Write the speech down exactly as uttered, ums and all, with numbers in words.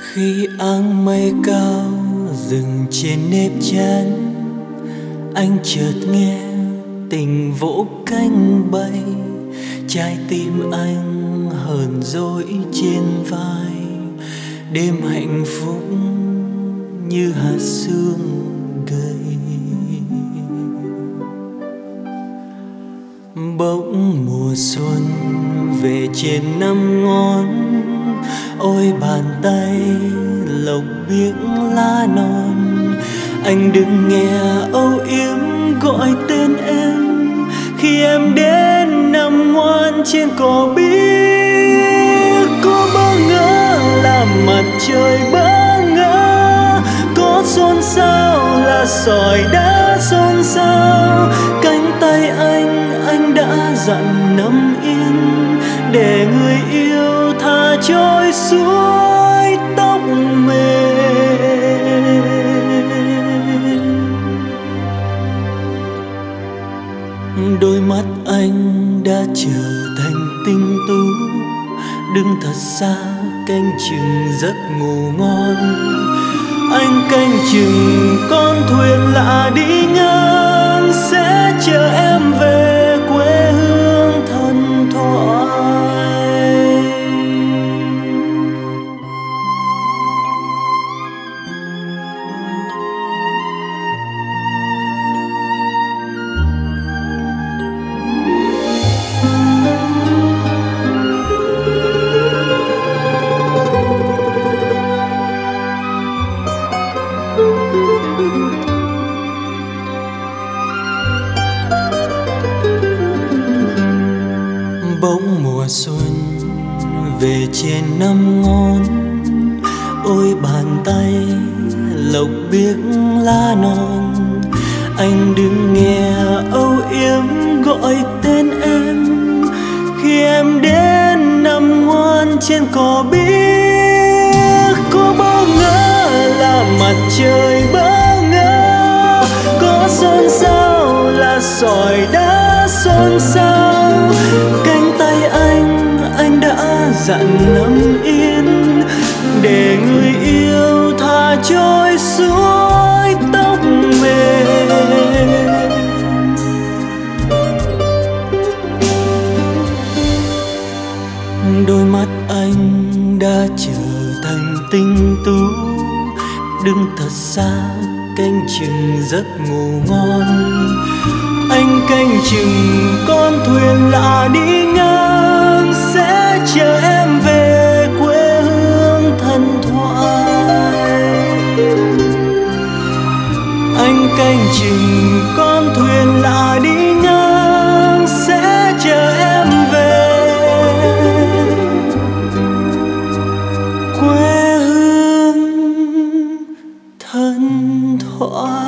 Khi áng mây cao dừng trên nếp chán, anh chợt nghe tình vỗ cánh bay. Trái tim anh hờn dỗi trên vai, đêm hạnh phúc như hạt sương gầy. Bỗng mùa xuân về trên năm ngón, ôi bàn tay lộc biếc lá non. Anh đừng nghe âu yếm gọi tên em, khi em đến nằm ngoan trên cỏ biếc. Có bỡ ngỡ là mặt trời bỡ ngỡ, có xôn xao là sỏi đá xôn xao. Cánh tay anh, anh đã dặn nằm yên, để người yêu tha trôi suối tóc mềm. Đôi mắt anh đã trở thành tinh tú, đứng thật xa canh chừng giấc ngủ ngon. Anh canh chừng con thuyền lạ đi ngang, sẽ chờ em về quê hương thần thoại. Bỗng mùa xuân về trên năm ngón, ôi bàn tay lộc biếc lá non. Anh đừng nghe âu yếm gọi tên em, khi em đến nằm ngoan trên cỏ biếc. Có bỡ ngỡ là mặt trời bỡ ngỡ, có xôn xao là sỏi đá xôn xao. Cánh tay anh, anh đã dặn nằm yên, để người yêu tha trôi suối tóc mềm. Đôi mắt anh đã trở thành tinh tú, đứng thật xa canh chừng giấc ngủ ngon. Anh canh chừng con thuyền lạ đi ngang, sẽ chờ em về quê hương thần thoại. Anh canh chừng con thuyền lạ đi ngang, sẽ chờ em về quê hương thần thoại.